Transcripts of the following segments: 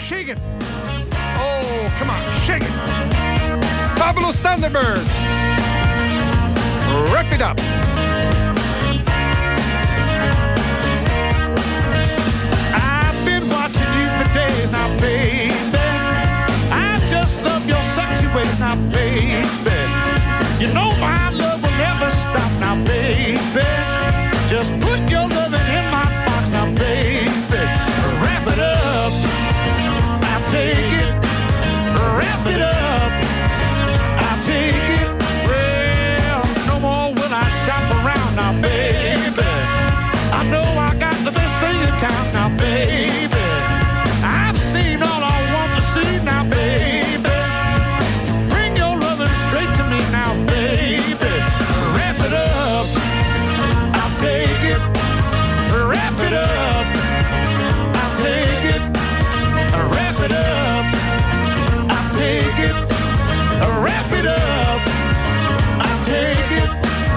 shake it. Oh, come on, shake it. Fabulous Thunderbirds. Wrap it up. I've been watching you for days now, baby. I just love your sexy ways now, baby. You know my love will never stop now, baby. Just put your loving in my box now, baby. Wrap it up, I'll take it. Wrap it up, I'll take it. Well, no more will I shop around now, baby. I know I got the best thing in town now, baby. I've seen all I want to see now, baby. Bring your loving straight to me now, baby. Wrap it up, I'll take it. Wrap it up, I'll take it. Wrap it up, I'll take it. Wrap it up, I'll take it.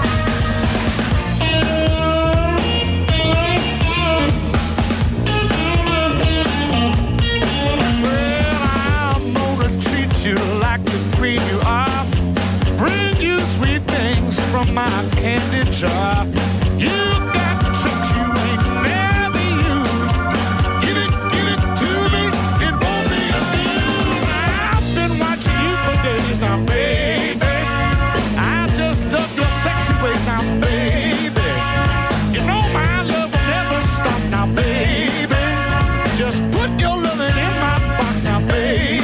You like the queen you are. Bring you sweet things from my candy jar. You got tricks you ain't never used. Give it to me, it won't be abused. I've been watching you for days now, baby. I just love your sexy ways now, baby. You know my love will never stop now, baby. Just put your loving in my box now, baby.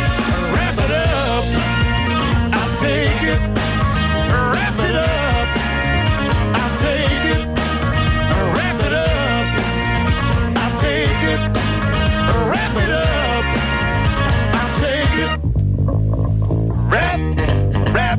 Take it, wrap it up, I'll take it, wrap it up, I'll take it, wrap it up, I'll take it, wrap it up,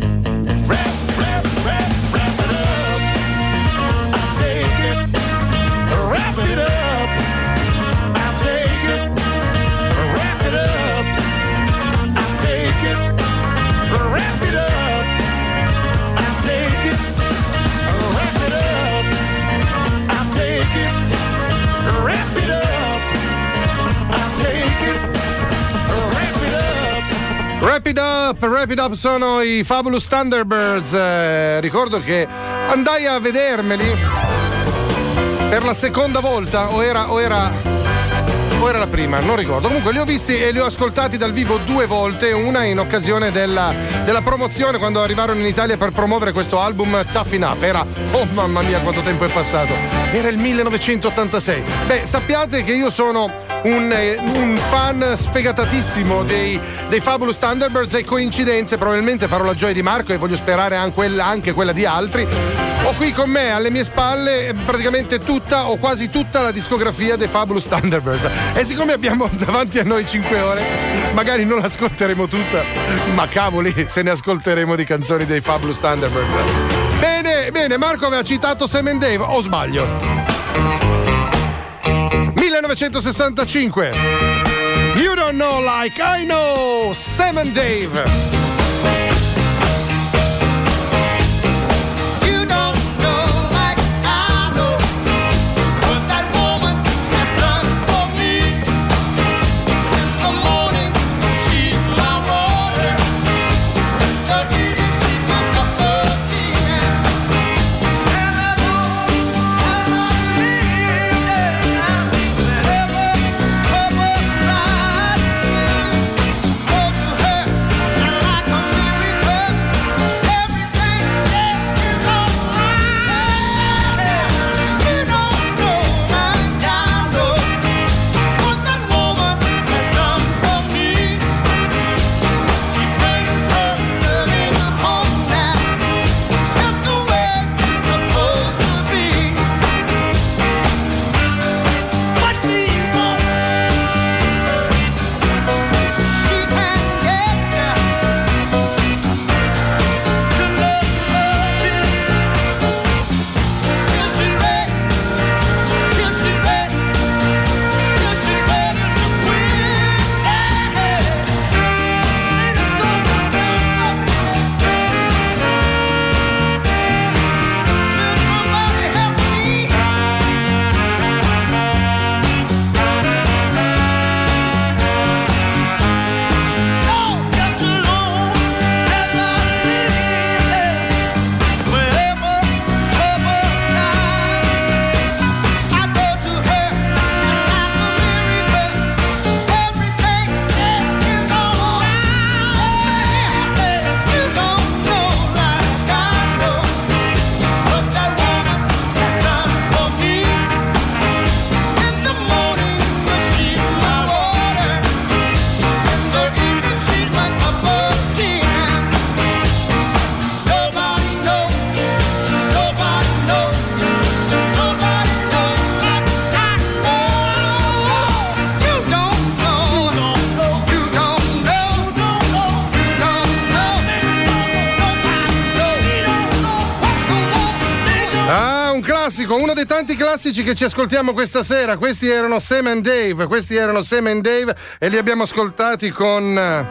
I'll take it, wrap it up, I'll take it, wrap it up, I'll take it. Wrap it up, I'll take it. Wrap it up, I'll take it. Wrap it up, I'll take it. Wrap it up. Wrap it up sono i Fabulous Thunderbirds. Ricordo che andai a vedermeli per la seconda volta o era la prima, non ricordo. Comunque li ho visti e li ho ascoltati dal vivo 2 volte, una in occasione della promozione quando arrivarono in Italia per promuovere questo album Tough Enough. Era, oh mamma mia quanto tempo è passato, era il 1986. Beh, sappiate che io sono un fan sfegatatissimo dei Fabulous Thunderbirds e coincidenze, probabilmente farò la gioia di Marco e voglio sperare anche quella di altri. Ho qui con me alle mie spalle praticamente tutta o quasi tutta la discografia dei Fabulous Thunderbirds e siccome abbiamo davanti a noi 5 ore magari non l'ascolteremo tutta, ma cavoli se ne ascolteremo di canzoni dei Fabulous Thunderbirds. Bene, Marco aveva citato Sam and Dave, o sbaglio? 1965. You don't know like I know, Sam and Dave. La classico, uno dei tanti classici che ci ascoltiamo questa sera. Questi erano Sam and Dave e li abbiamo ascoltati con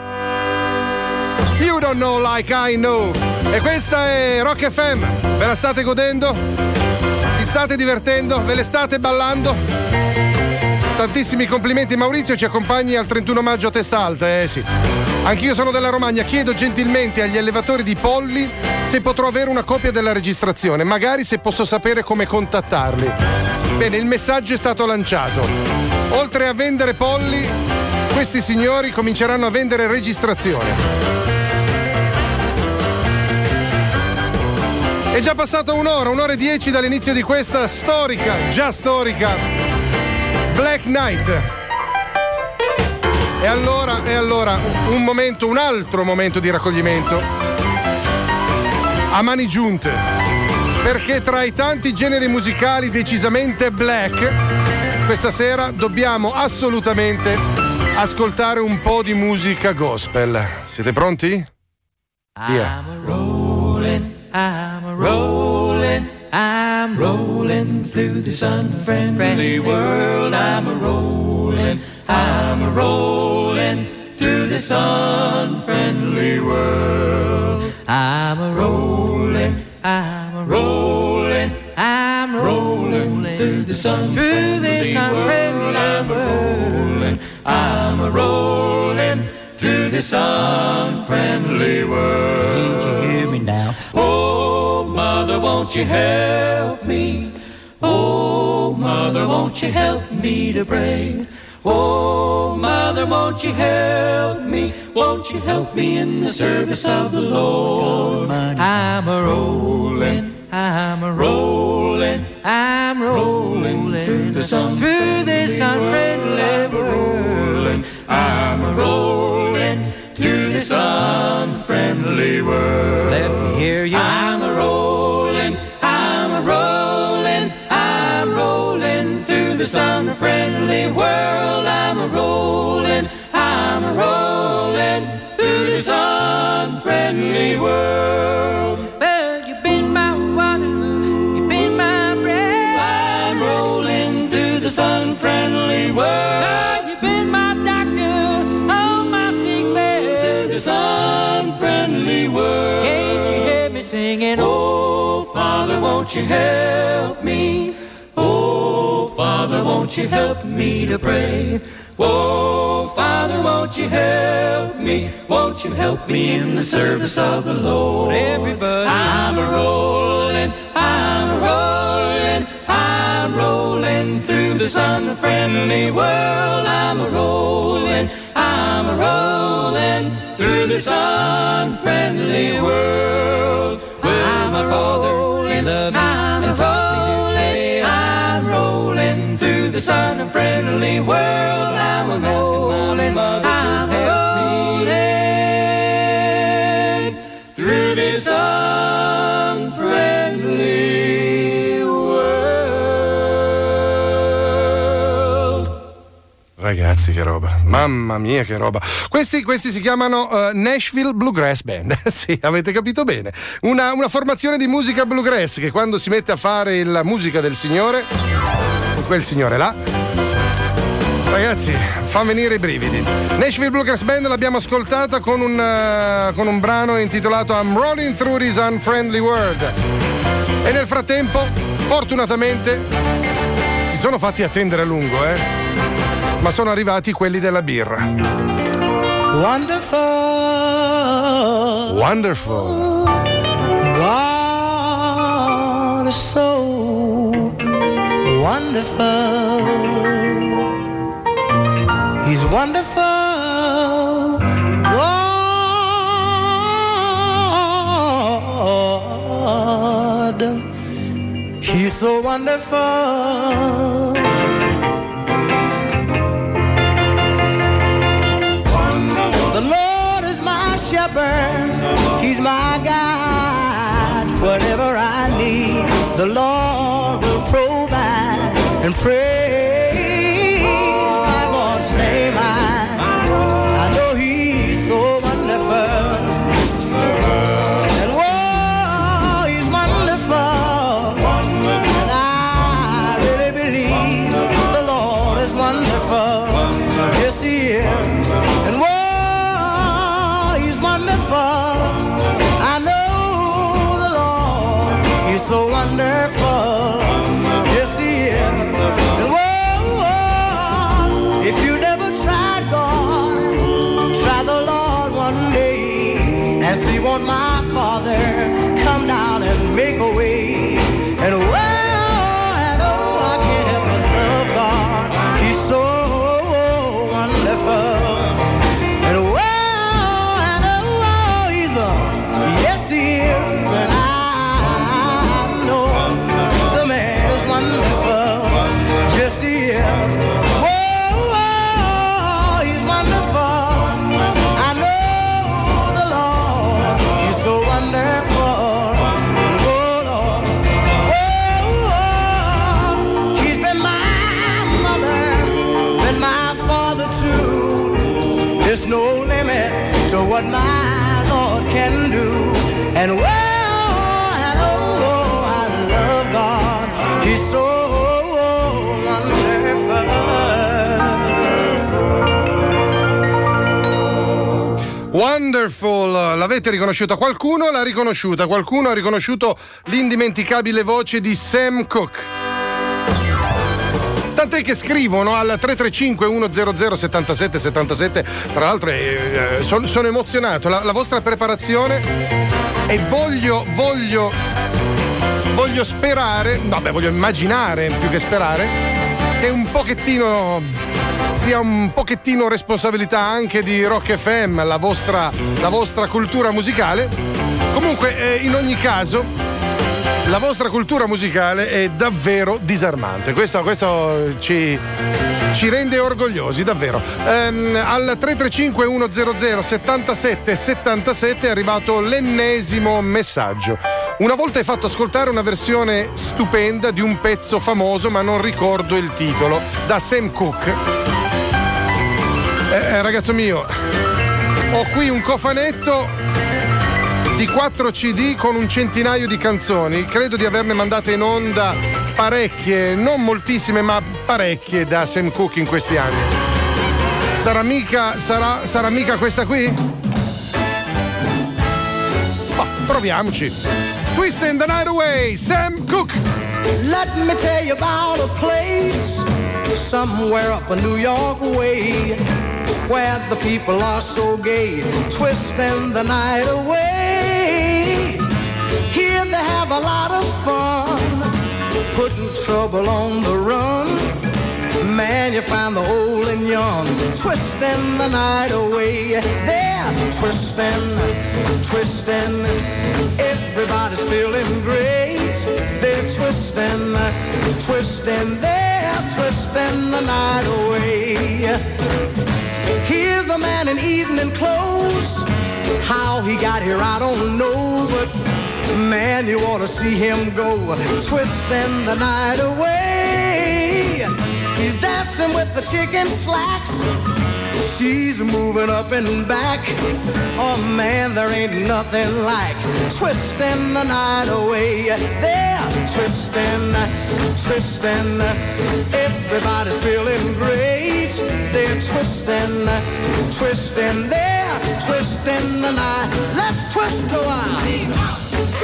You Don't Know Like I Know. E questa è Rock FM. Ve la state godendo? Vi state divertendo? Ve le state ballando? Tantissimi complimenti. Maurizio, ci accompagni al 31 maggio a testa alta, sì. Anch'io sono della Romagna, chiedo gentilmente agli allevatori di polli se potrò avere una copia della registrazione, magari se posso sapere come contattarli. Bene, il messaggio è stato lanciato. Oltre a vendere polli, questi signori cominceranno a vendere registrazione. È già passata un'ora e 10 dall'inizio di questa storica Black Night. E allora un altro momento di raccoglimento a mani giunte, perché tra i tanti generi musicali decisamente black, questa sera dobbiamo assolutamente ascoltare un po' di musica gospel. Siete pronti? Yeah. I'm rolling through this unfriendly world. I'm rolling through this unfriendly world. I'm rolling through this unfriendly world. I'm rolling through this unfriendly world. Can't you hear me now? Oh, Mother, won't you help me? Oh, Mother, won't you help me to pray? Oh, Mother, won't you help me? Won't you help me in the service of the Lord? I'm rolling through this unfriendly world. I'm rolling through this unfriendly world. Let me hear you. I'm rolling through this unfriendly world. I'm rolling through this unfriendly world. Well, you've been my water, you've been my bread. I'm rolling through this unfriendly world. Oh, you've been my doctor on my sick bed. Through this unfriendly world. Can't you hear me singing? Oh, Father, won't you help me? Oh, Father, won't you help me to pray? Oh, Father, won't you help me? Won't you help me in the service of the Lord? Everybody, I'm rolling through this unfriendly world. I'm rolling through this unfriendly world. Well, my Father, you love me and I'm rolling through this unfriendly world. I'm rolling through this unfriendly world. Ragazzi, che roba, mamma mia, che roba. Questi si chiamano Nashville Bluegrass Band. Sì, avete capito bene. Una formazione di musica bluegrass che quando si mette a fare la musica del Signore, quel signore là, ragazzi, fa venire i brividi. Nashville Bluegrass Band l'abbiamo ascoltata con un brano intitolato I'm Rolling Through This Unfriendly World. E nel frattempo, fortunatamente, si sono fatti attendere a lungo, ma sono arrivati quelli della birra. Wonderful. God is so wonderful. He's wonderful. God, He's so wonderful. The Lord is my shepherd, He's my guide. Whatever I need, the Lord will provide. And praise my Lord's name. I know He's so wonderful. And whoa, He's wonderful. And I Yes, he is. And whoa, he's wonderful. I know the Lord, he's so wonderful. Yes, he is. And whoa, if you never tried God, try the Lord one day and see what my Father come down and make a way. And I can't help but love God. He's so wonderful. And he's yes he is. And I know the man is wonderful. Yes he is. He's wonderful. I know the Lord. He's so wonderful. There's no limit to what my Lord can do. And I love God. He's so wonderful. Wonderful, l'avete riconosciuta? Qualcuno l'ha riconosciuta, qualcuno ha riconosciuto l'indimenticabile voce di Sam Cooke. Tant'è che scrivono al 335 100 77 77. Tra l'altro sono emozionato, la vostra preparazione, e voglio sperare, voglio immaginare più che sperare, che sia un pochettino responsabilità anche di Rock FM, la vostra cultura musicale. Comunque, in ogni caso, la vostra cultura musicale è davvero disarmante. Questo ci rende orgogliosi, davvero. Al 335 100 77 77 è arrivato l'ennesimo messaggio. Una volta hai fatto ascoltare una versione stupenda di un pezzo famoso, ma non ricordo il titolo, da Sam Cooke. Ragazzo mio, ho qui un cofanetto di 4 CD con un centinaio di canzoni. Credo di averne mandate in onda parecchie, non moltissime, ma parecchie da Sam Cooke in questi anni. Sarà mica questa qui? Proviamoci. Twisting the Night Away, Sam Cooke. Let me tell you about a place somewhere up a New York way, where the people are so gay, twisting the night away. Here they have a lot of fun, putting trouble on the run. Man, you find the old and young, twisting the night away. They're twisting, twisting, everybody's feeling great. They're twisting, twisting, they're twisting the night away. Here's a man in evening clothes. How he got here, I don't know, but man, you ought to see him go, twisting the night away. He's dancing with the chicken slacks. She's moving up and back. Oh man, there ain't nothing like twisting the night away. They're twisting, twisting, everybody's feeling great. They're twisting, twisting, they're twisting the night. Let's twist a while.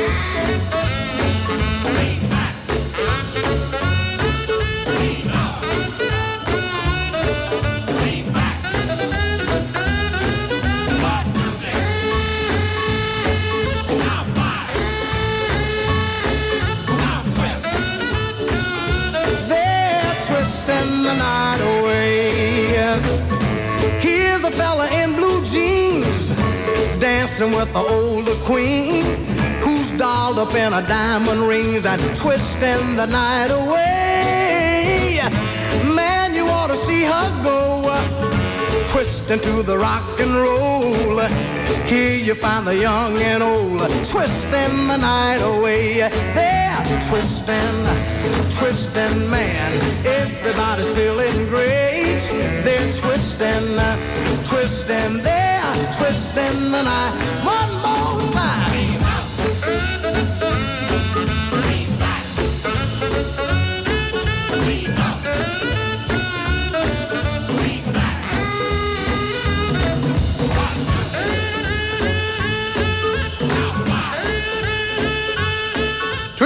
Twisting the night away. Here's a fella in blue jeans, dancing with the older queen, who's dolled up in her diamond rings and twisting the night away. Man, you ought to see her go, twisting to the rock and roll. Here you find the young and old, twisting the night away. They're twisting, twisting, man, everybody's feeling great. They're twisting, twisting, they're twisting the night. One more time.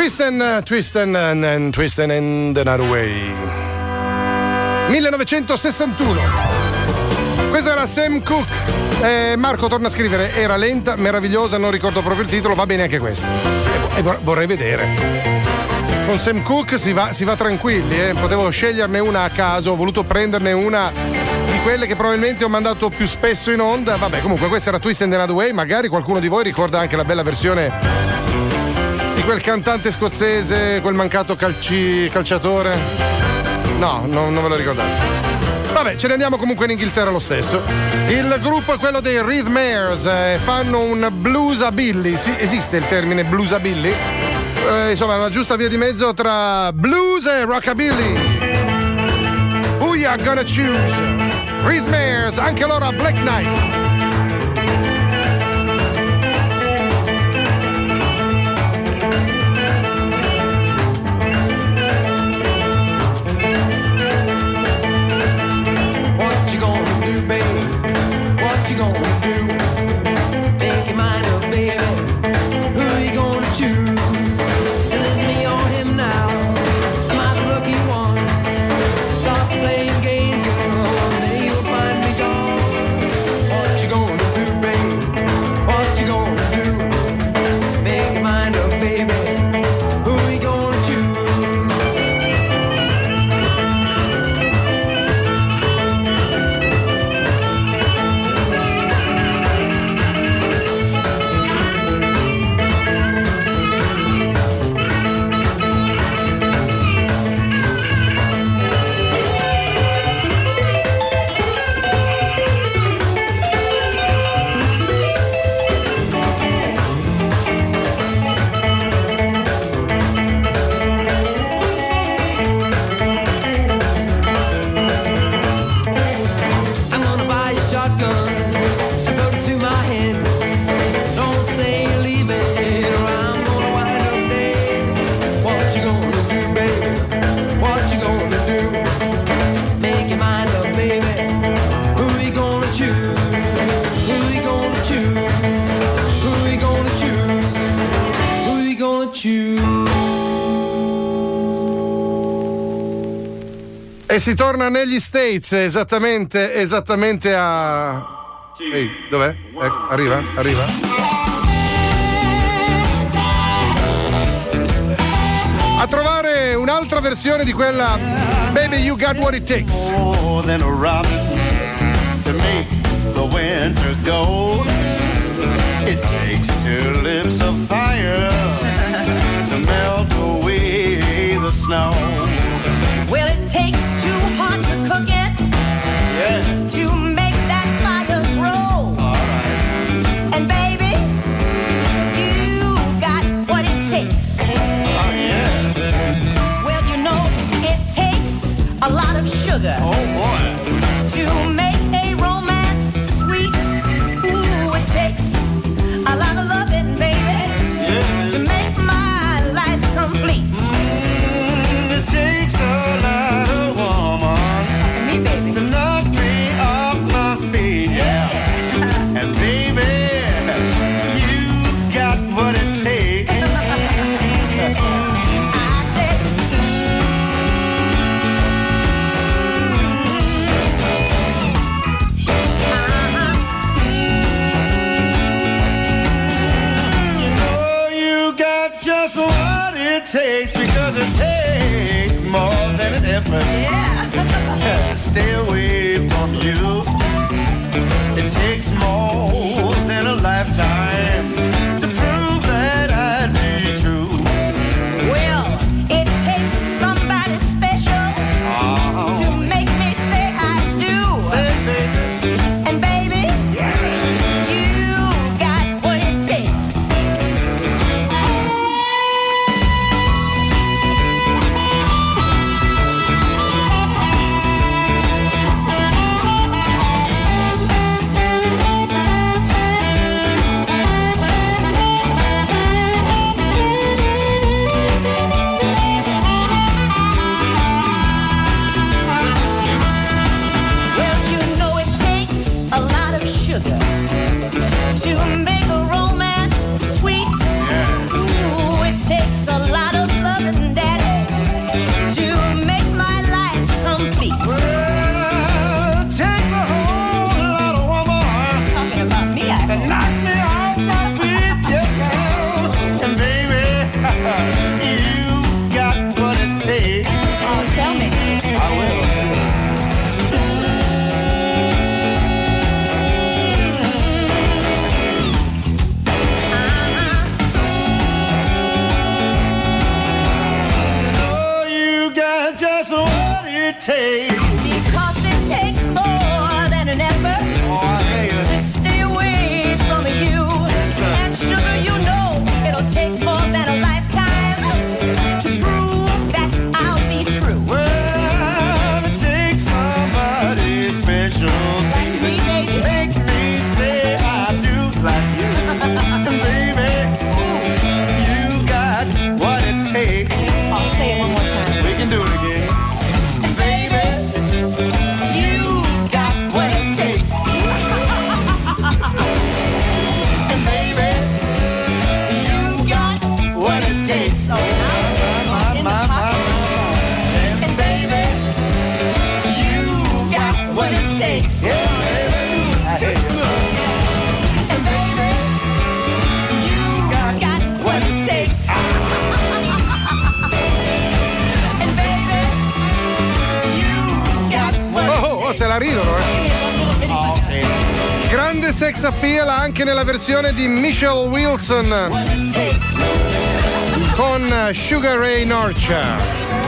Twisten and Another Way. 1961. Questo era Sam Cooke. Marco torna a scrivere: era lenta, meravigliosa, non ricordo proprio il titolo, va bene anche questo. E vorrei vedere. Con Sam Cooke si va tranquilli, Potevo sceglierne una a caso, ho voluto prenderne una di quelle che probabilmente ho mandato più spesso in onda. Vabbè, comunque questa era Twist and Another Way. Magari qualcuno di voi ricorda anche la bella versione di quel cantante scozzese, quel mancato calciatore. No, non ve lo ricordate. Vabbè, ce ne andiamo comunque in Inghilterra lo stesso. Il gruppo è quello dei Rhythmares, fanno un bluesabilly. Sì, esiste il termine bluesabilly? Insomma, una giusta via di mezzo tra blues e rockabilly. Who you gonna choose? Rhythmares, anche loro a Black Knight. E si torna negli States, esattamente a... Ehi, dov'è? Ecco, arriva. A trovare un'altra versione di quella Baby You Got What It Takes. More than a robin to make the winter go. It takes two lips of fire to melt away the snow. Well, it takes two hearts to cook it, to make that fire grow. All right. And baby, you got what it takes. Oh, yeah. Well, you know, it takes a lot of sugar. Oh, boy. To make a romance sweet. Ooh, it takes a lot of loving, baby, to make my life complete. It takes a lot of woman Me, baby. to knock me off my feet, yeah. And baby, you got what it takes. I said, You know you got just what it takes, because it takes more than an effort. Stay away from you. It takes more than a lifetime to prove that I'd be true. well, it takes somebody special to make me say I do. Say, baby, And baby, you got what it takes. special to you. Make me say I do like you. Baby, you got what it takes. I'll say it one more time. We can do it again. Baby, you got what it takes. And baby, you got what it takes. Oh, in the pocket. And baby, you got what it takes. Too smooth. And baby, you got what it takes. And baby, you got what it takes. Oh, se la ridono, Grande sex appeal anche nella versione di Michelle Wilson con Sugar Ray Norcia.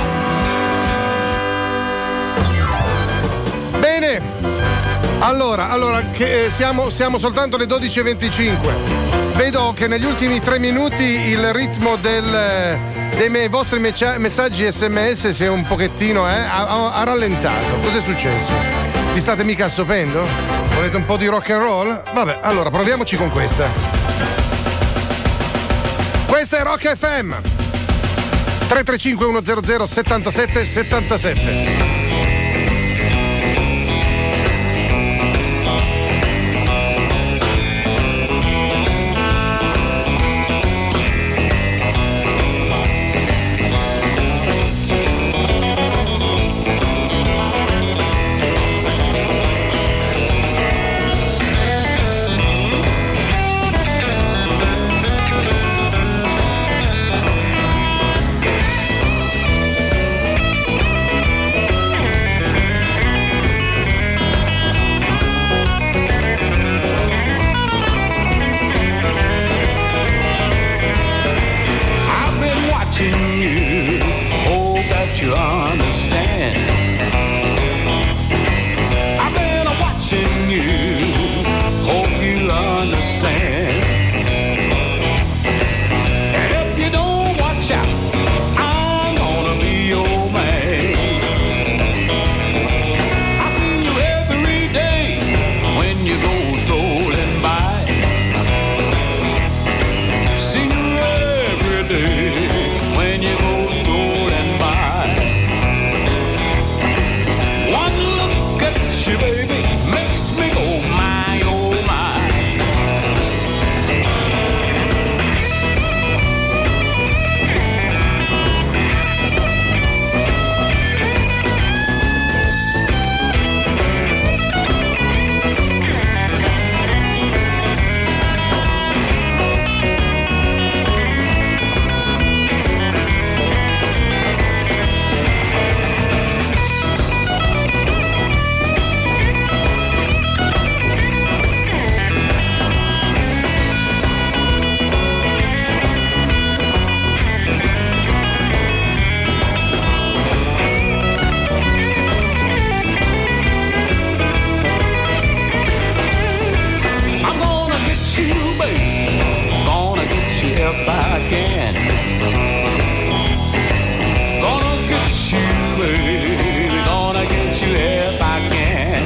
Bene, allora che siamo soltanto alle 12:25. Vedo che negli ultimi 3 minuti il ritmo dei vostri messaggi SMS si è un pochettino ha rallentato. Cos'è successo? Vi state mica assopendo? Volete un po' di rock and roll? Vabbè, allora proviamoci con questa. Questa è Rock FM 335 100 77 77. You understand? I've been watching you. Hope you understand. And if you don't watch out, I'm gonna be your man. I see you every day when you go strolling by. See you every day when you go. Baby, makes me go my, oh my. If I can, gonna get you, baby, gonna get you if I can.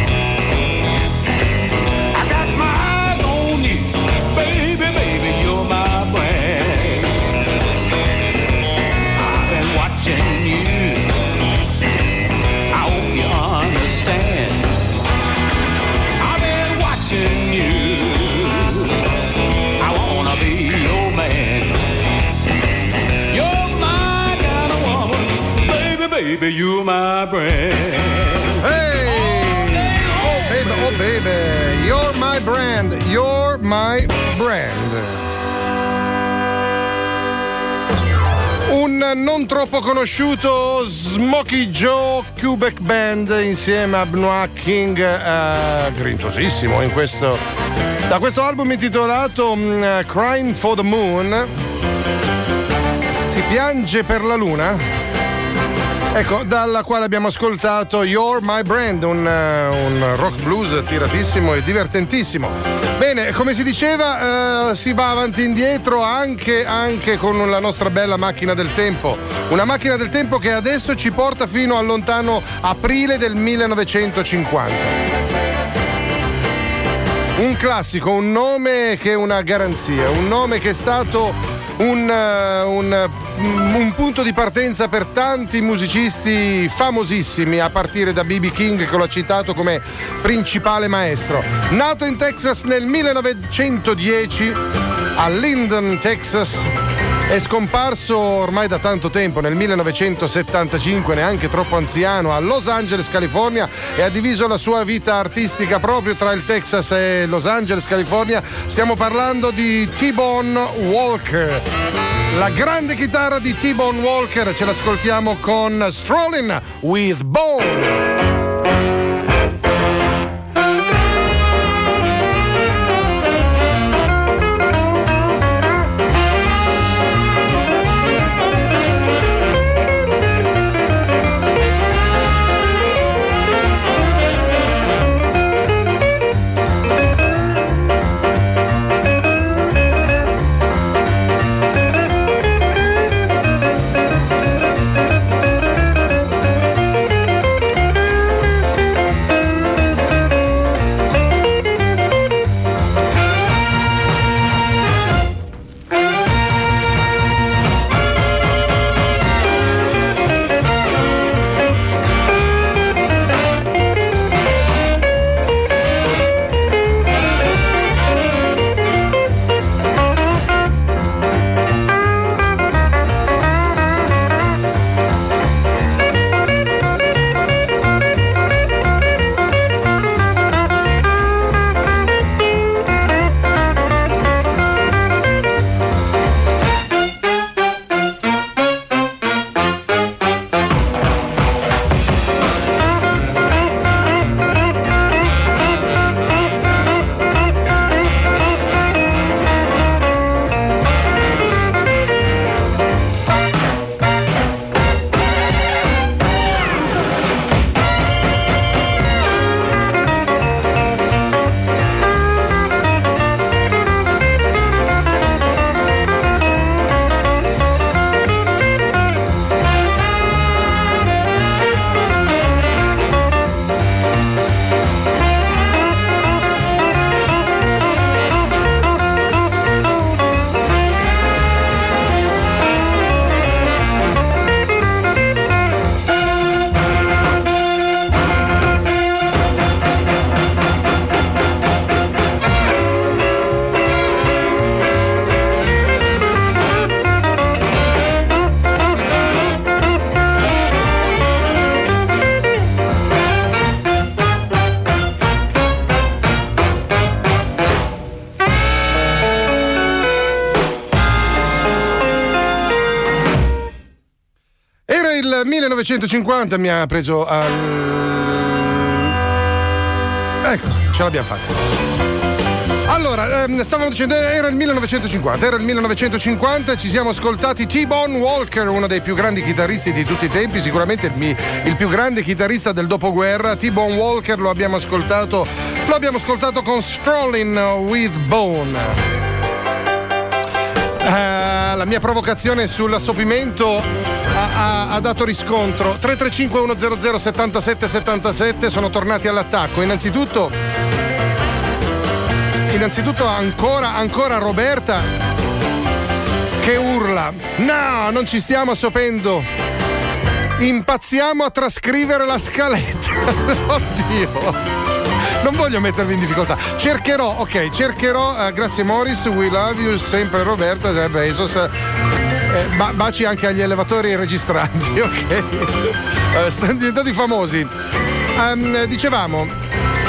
I got my eyes on you, baby, baby, you're my brand. I've been watching you, I hope you understand. I've been watching you, I wanna be your man. You're my kind of woman, baby, baby, you're my brand. Hey! Oh baby, you're my brand, you're my brand. Un non troppo conosciuto Smokey Joe Quebec Band insieme a Benoit King, grintoosissimo in questo, da questo album intitolato Crying for the Moon. Si piange per la luna? Ecco, dalla quale abbiamo ascoltato You're My Brand, un rock blues tiratissimo e divertentissimo. Bene, come si diceva, si va avanti e indietro anche con la nostra bella macchina del tempo. Una macchina del tempo che adesso ci porta fino al lontano aprile del 1950. un classico, un nome che è una garanzia, un nome che è stato un punto di partenza per tanti musicisti famosissimi, a partire da B.B. King, che l'ha citato come principale maestro. Nato in Texas nel 1910 a Linden, Texas, è scomparso ormai da tanto tempo, nel 1975, neanche troppo anziano, a Los Angeles, California, e ha diviso la sua vita artistica proprio tra il Texas e Los Angeles, California. Stiamo parlando di T-Bone Walker. La grande chitarra di T-Bone Walker, ce l'ascoltiamo con Strolling with Bone. il 1950 mi ha preso al... Ecco, ce l'abbiamo fatta. Allora, stavamo dicendo, era il 1950, ci siamo ascoltati T-Bone Walker, uno dei più grandi chitarristi di tutti i tempi, sicuramente il più grande chitarrista del dopoguerra. T-Bone Walker lo abbiamo ascoltato con Strolling with Bone. La mia provocazione sull'assopimento ha dato riscontro. 335 100 77 77 sono tornati all'attacco. Innanzitutto ancora Roberta che urla: no, non ci stiamo assopendo, impazziamo a trascrivere la scaletta. Oddio, non voglio mettervi in difficoltà. Cercherò, grazie Morris, we love you, sempre Roberta, Bezos. Baci anche agli elevatori registranti, ok? Stanno diventati famosi. Dicevamo,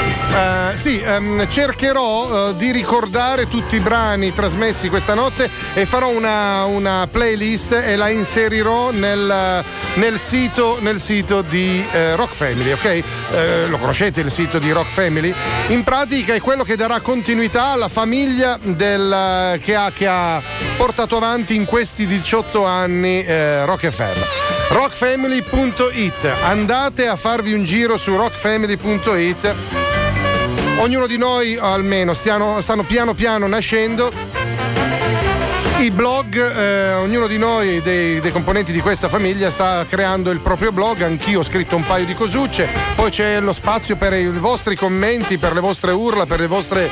cercherò di ricordare tutti i brani trasmessi questa notte e farò una playlist e la inserirò nel sito di Rock Family, ok? Lo conoscete il sito di Rock Family? In pratica è quello che darà continuità alla famiglia che ha portato avanti in questi 18 anni Rock FM. Rockfamily.it, andate a farvi un giro su rockfamily.it. Ognuno di noi almeno stanno piano piano nascendo I blog, ognuno di noi, dei componenti di questa famiglia, sta creando il proprio blog. Anch'io ho scritto un paio di cosucce. Poi c'è lo spazio per i vostri commenti, per le vostre urla, per i vostri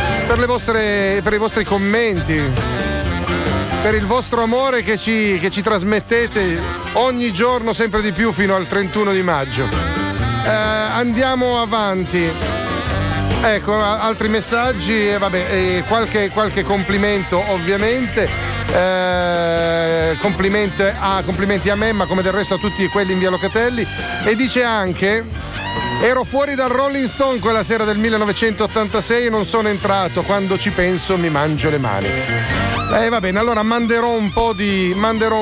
commenti, per il vostro amore che ci trasmettete ogni giorno sempre di più fino al 31 di maggio. Andiamo avanti. Ecco, altri messaggi, qualche complimento ovviamente, complimenti a me, ma come del resto a tutti quelli in via Locatelli. E dice anche: ero fuori dal Rolling Stone quella sera del 1986 e non sono entrato, quando ci penso mi mangio le mani. Va bene, allora manderò un po' di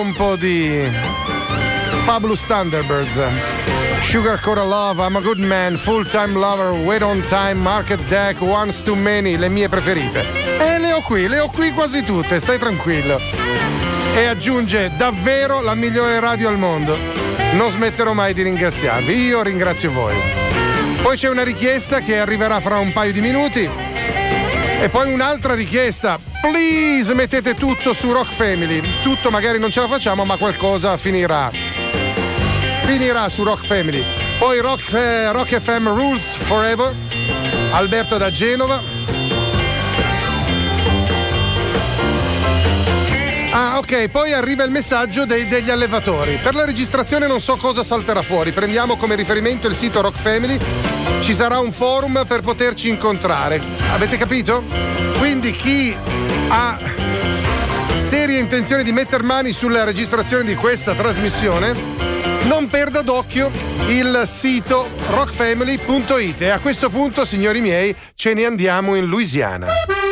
Fabulous Thunderbirds. Sugar Coated Love, I'm a Good Man, Full Time Lover, Wait on Time, Market Deck, Once Too Many, le mie preferite. Le ho qui quasi tutte, stai tranquillo. E aggiunge: davvero la migliore radio al mondo. Non smetterò mai di ringraziarvi, io ringrazio voi. Poi c'è una richiesta che arriverà fra un paio di minuti. E poi un'altra richiesta: please mettete tutto su Rock Family. Tutto magari non ce la facciamo, ma qualcosa finirà su Rock Family. Poi Rock FM Rules Forever, Alberto da Genova. Ok, poi arriva il messaggio degli allevatori. Per la registrazione non so cosa salterà fuori. Prendiamo come riferimento il sito Rock Family. Ci sarà un forum per poterci incontrare. Avete capito? Quindi chi ha serie intenzione di metter mani sulla registrazione di questa trasmissione, non perda d'occhio il sito rockfamily.it. E a questo punto, signori miei, ce ne andiamo in Louisiana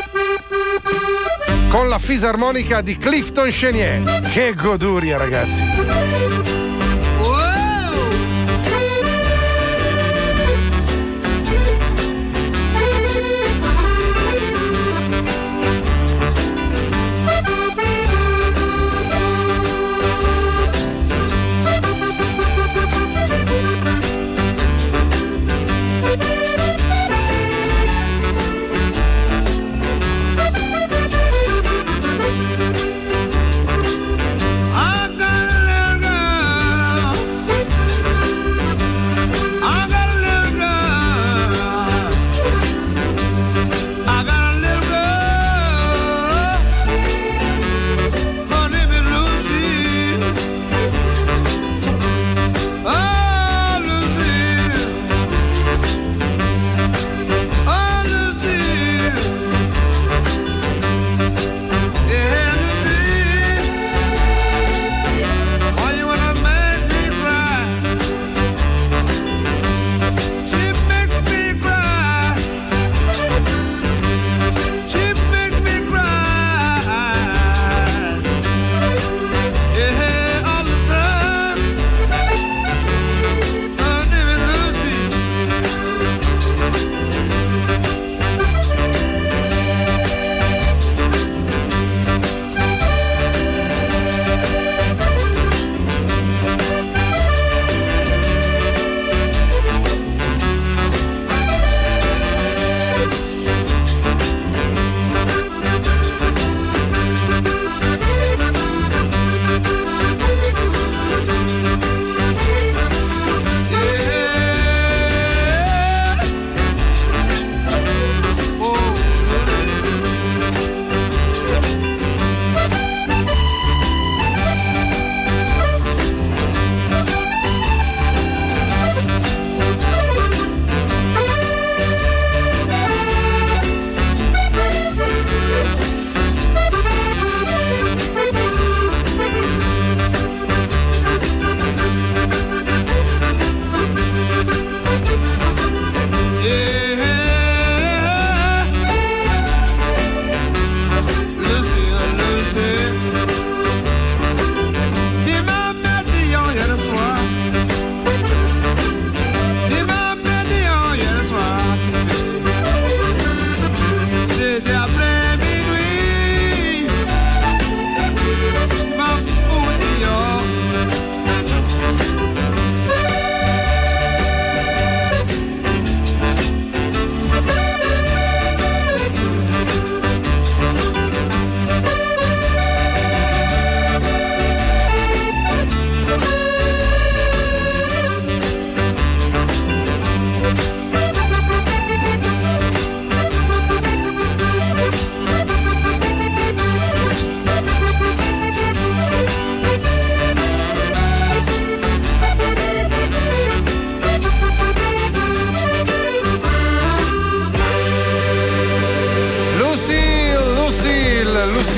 con la fisarmonica di Clifton Chenier. Che goduria, ragazzi. I got a little girl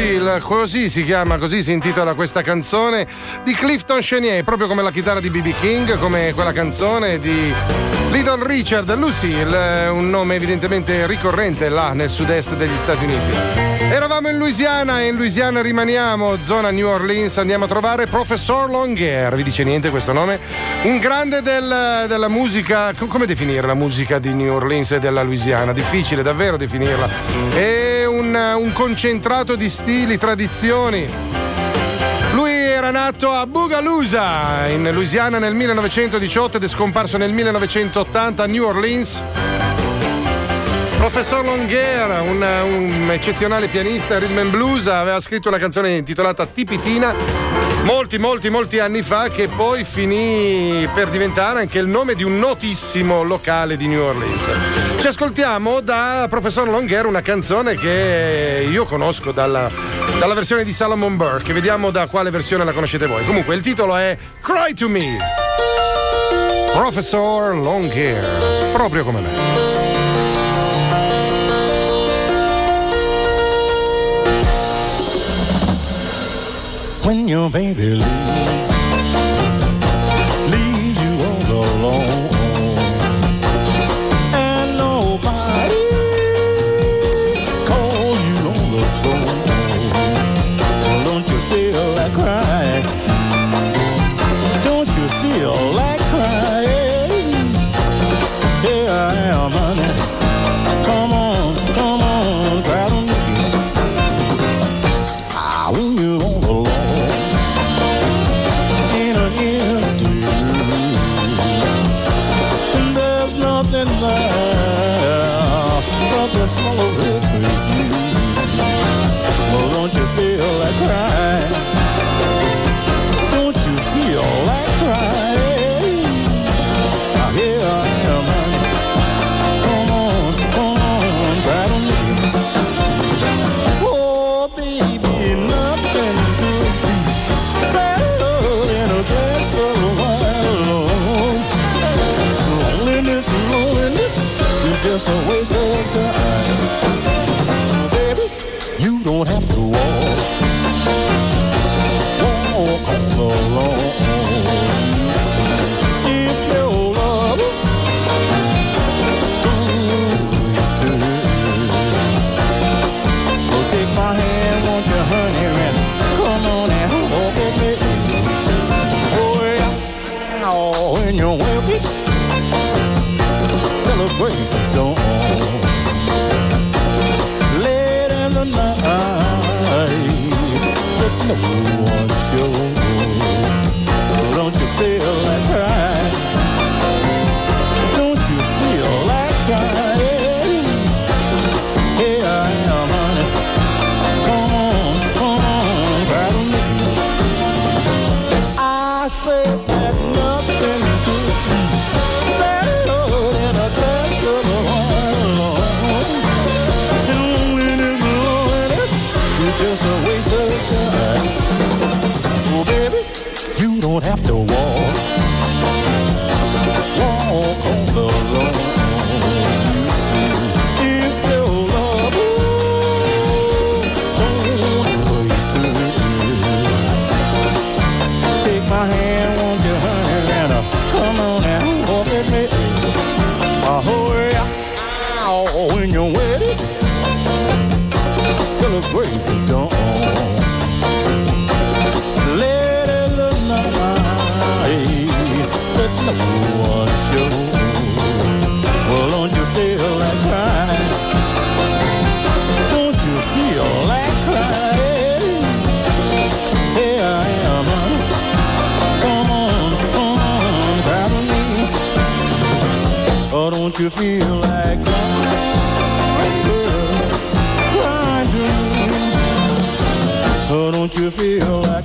Lucille, così si chiama, così si intitola questa canzone di Clifton Chenier, proprio come la chitarra di B.B. King, come quella canzone di Little Richard. Lucille, un nome evidentemente ricorrente là nel sud-est degli Stati Uniti. Eravamo in Louisiana e in Louisiana rimaniamo, zona New Orleans, andiamo a trovare Professor Longueur. Vi dice niente questo nome? Un grande della musica, come definire la musica di New Orleans e della Louisiana? Difficile davvero definirla. È un concentrato di stili, tradizioni. Lui era nato a Bogalusa in Louisiana nel 1918 ed è scomparso nel 1980 a New Orleans. Professor Longueur, un eccezionale pianista rhythm and blues, aveva scritto una canzone intitolata Tipitina molti anni fa, che poi finì per diventare anche il nome di un notissimo locale di New Orleans. Ci ascoltiamo da Professor Longueur una canzone che io conosco dalla versione di Salomon Burke, vediamo da quale versione la conoscete voi. Comunque il titolo è Cry to Me. Professor Longueur, proprio come me. When your baby leaves you all alone, and nobody calls you on the phone, don't you feel like crying? Don't you feel like crying? Here I am, honey. Come on, cry to me. When you're all alone in an empty room, and there's nothing there but the smell of it with you. Well, don't you feel like crying? Don't you feel like crying? Here I am, honey. Come on, cry to me. Oh, baby, nothing could be better than a glass of wine alone. Loneliness is just a waste of time. Oh, baby, you don't have to walk alone. If your love don't return, well, take my hand, won't you, honey, and come on and walk with me. Oh, yeah, oh, when you're wicked, celebrate the dawn. Late in the night, but no one shows. Don't you feel like crying? Don't you feel like crying? Here I am, honey. Come on, cry to me. I said that nothing could be better than a glass of wine alone. And loneliness is just a waste of time. Oh, baby, you don't have to walk on the lawn. If your love don't return, take my hand, won't you, honey, and come on and walk with me. Oh, yeah, when you're wedded, celebrate the dawn. Late in the night, but no one shows. Well, don't you feel like crying? Don't you feel like crying? Here I am, honey. Come on, cry to me. Oh, don't you feel like crying, girl? Cry to me. Oh, don't you feel like a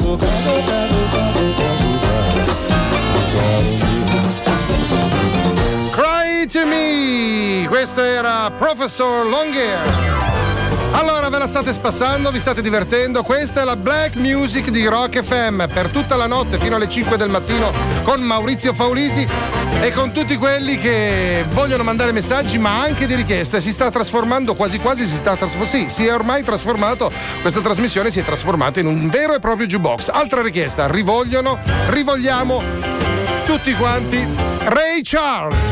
Cry to Me. Questo era Professor Longueur. Allora, ve la state spassando, vi state divertendo? Questa è la Black Music di Rock FM per tutta la notte fino alle 5 del mattino con Maurizio Faulisi e con tutti quelli che vogliono mandare messaggi ma anche di richieste. Si sta trasformando si è ormai trasformato, questa trasmissione si è trasformata in un vero e proprio jukebox. Altra richiesta, rivogliamo tutti quanti Ray Charles.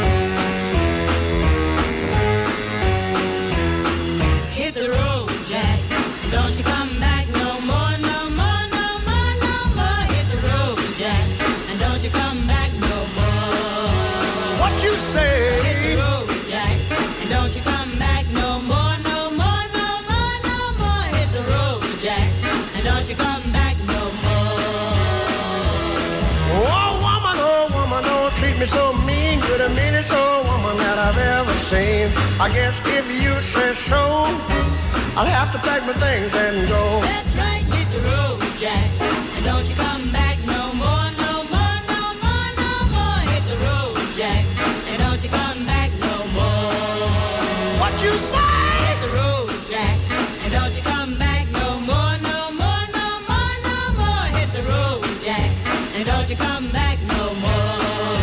Hit the road, Jack, and don't you come back no more, no more, no more, no more. Hit the road, Jack, and don't you come back no more. What you say? Hit the road, Jack, and don't you come back no more, no more, no more, no more. Hit the road, Jack, and don't you come back no more. Oh woman, don't treat me so mean. You're the meanest old woman that I've ever seen. I guess if you say so, I'll have to pack my things and go. That's right, hit the road, Jack, and don't you come back no more, no more, no more, no more. Hit the road, Jack, and don't you come back no more. What you say? Hit the road, Jack, and don't you come back no more, no more, no more, no more. Hit the road, Jack, and don't you come back no more.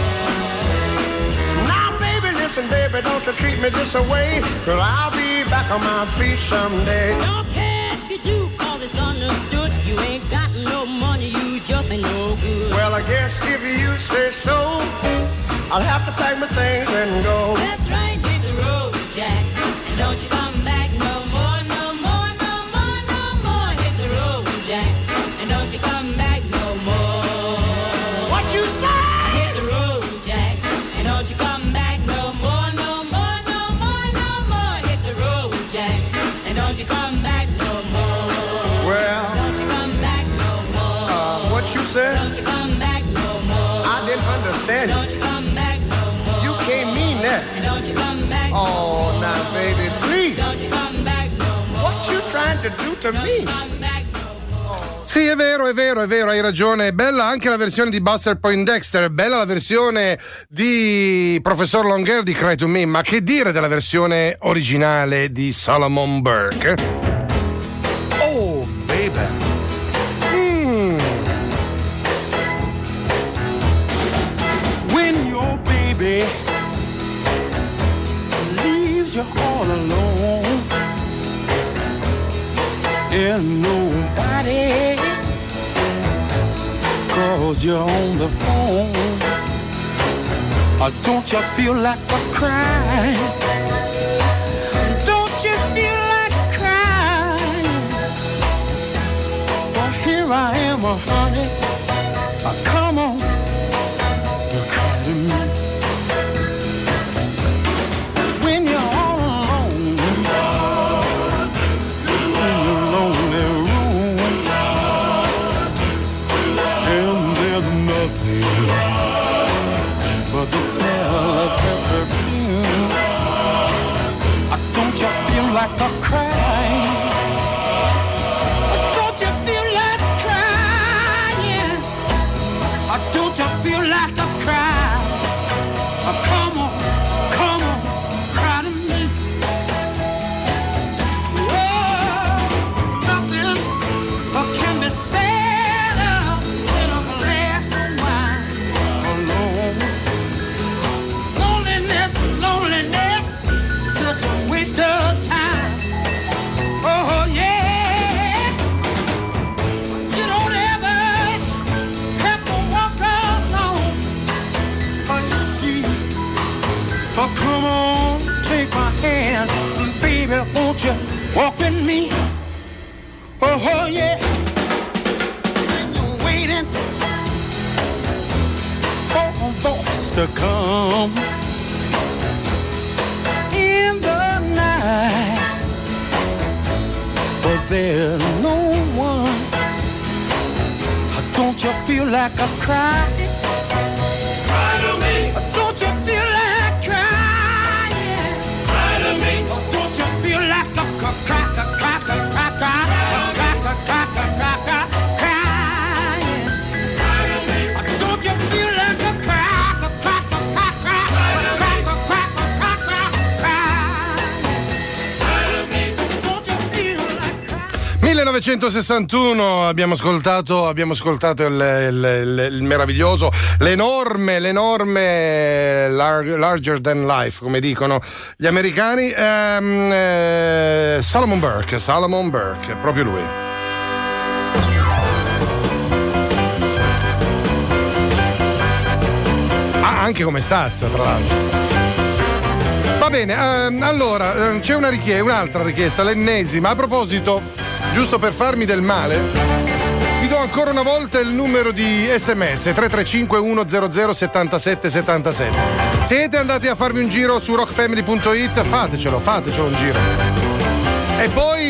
Now baby, listen baby, don't you treat me this away, 'cause I'll be back on my feet someday. Don't care if you do, call this understood. You ain't got no money, you just ain't no good. Well, I guess if you say so, I'll have to pack my things and go. That's right, hit the road, Jack, and don't you come back no more, no more, no more, no more. Hit the road, Jack, and don't you come back no more. What you say? Hit the road, Jack, and don't you come back no more, no more, no more, no more. Hit the road, Jack, and don't you come back no more. Well, Don't you come back no more. what you said? Don't you come back no more. I didn't understand Don't it. you come back no more. You can't mean that. And don't you come back no Oh, now baby, please. Don't you come back no more. What you trying to do to me? Come back no more. Sì, è vero, hai ragione. È bella anche la versione di Buster Poindexter, è bella la versione di Professor Longhair di Cry to Me, ma che dire della versione originale di Solomon Burke? Oh, baby. When your baby leaves you all alone and nobody calls you on the phone, don't you feel like a crying? Don't you feel like crying? Well, here I am, honey. Come on. When you're all alone in your lonely room, and there's nothing but the smell of her perfume, don't you feel like a crying? Don't you feel like crying? Don't you feel like a cry? Come on, cry to me. Oh, nothing can be said in a glass of wine alone. Loneliness, such a waste of time. Oh yes, you don't ever have to walk alone. Oh, you see. Oh, come on, take my hand, baby, won't you walk with me? Oh, yeah. When you're waiting for a voice to come in the night, but there's no one. Don't you feel like a cry? Cry to me. Don't you feel like crying? Cry to me. Don't you feel like a cry? Don't you feel like a cry? Don't 1961 abbiamo ascoltato il meraviglioso, l'enorme larger than life, come dicono gli americani, Solomon Burke, proprio lui. Anche come stazza, tra l'altro. Va bene, allora c'è un'altra richiesta, l'ennesima. A proposito, giusto per farmi del male, vi do ancora una volta il numero di SMS 335 100 77 77. Siete andati a farvi un giro su rockfamily.it? Fatecelo un giro. E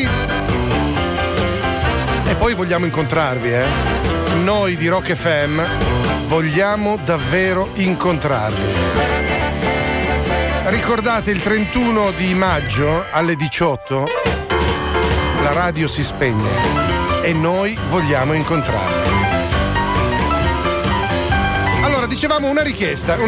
poi vogliamo incontrarvi, Noi di Rock FM vogliamo davvero incontrarvi. Ricordate, il 31 di maggio alle 18 la radio si spegne e noi vogliamo incontrarvi. Allora, dicevamo una richiesta.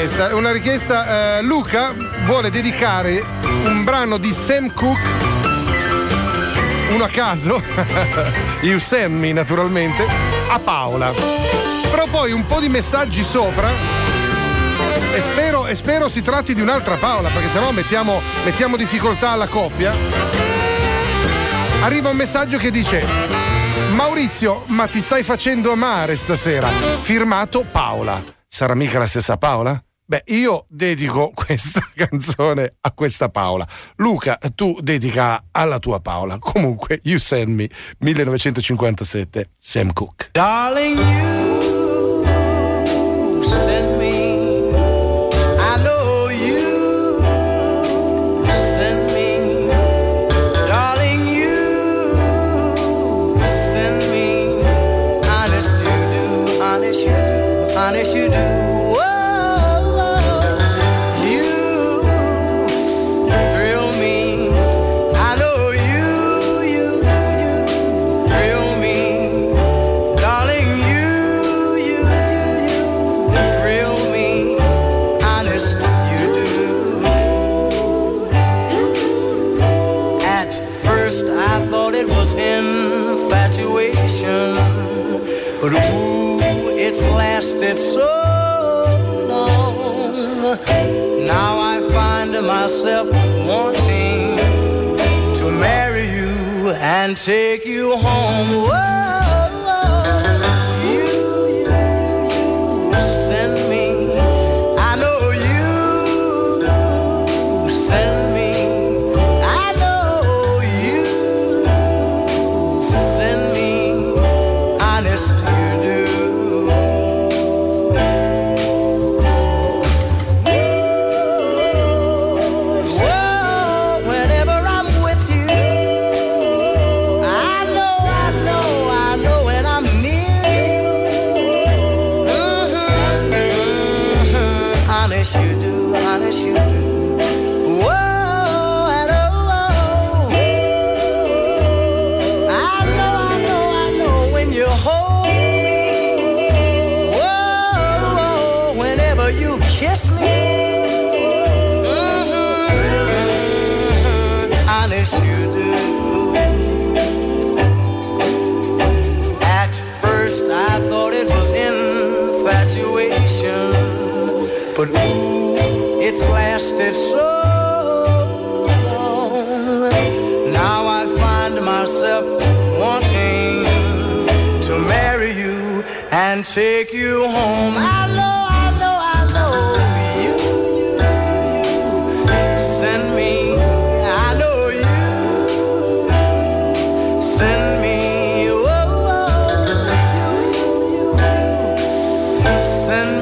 Luca vuole dedicare un brano di Sam Cooke, uno a caso, You Send Me naturalmente, a Paola. Però poi un po' di messaggi sopra. E spero si tratti di un'altra Paola, perché sennò mettiamo difficoltà alla coppia. Arriva un messaggio che dice: Maurizio, ma ti stai facendo amare stasera? Firmato Paola. Sarà mica la stessa Paola? Beh, io dedico questa canzone a questa Paola. Luca, tu dedica alla tua Paola. Comunque, You Send Me, 1957, Sam Cooke. Darling, you send me. I know you send me. Darling, you send me. Honest you do, honest you do, honest you do. But ooh, it's lasted so long. Now I find myself wanting to marry you and take you home. Whoa, you send me. I know you send me. I know you send me. Honest you do. Whoa, whenever I'm with you, I know when I'm near you. Honest you do, honest you do. Whoa, and oh, I know when you hold me. Whoa, whenever you kiss me. Honest you do. At first I thought it was infatuation, but ooh, it's lasted so long. Now I find myself wanting to marry you and take you home. I know you send me. I know you send me. Oh, you send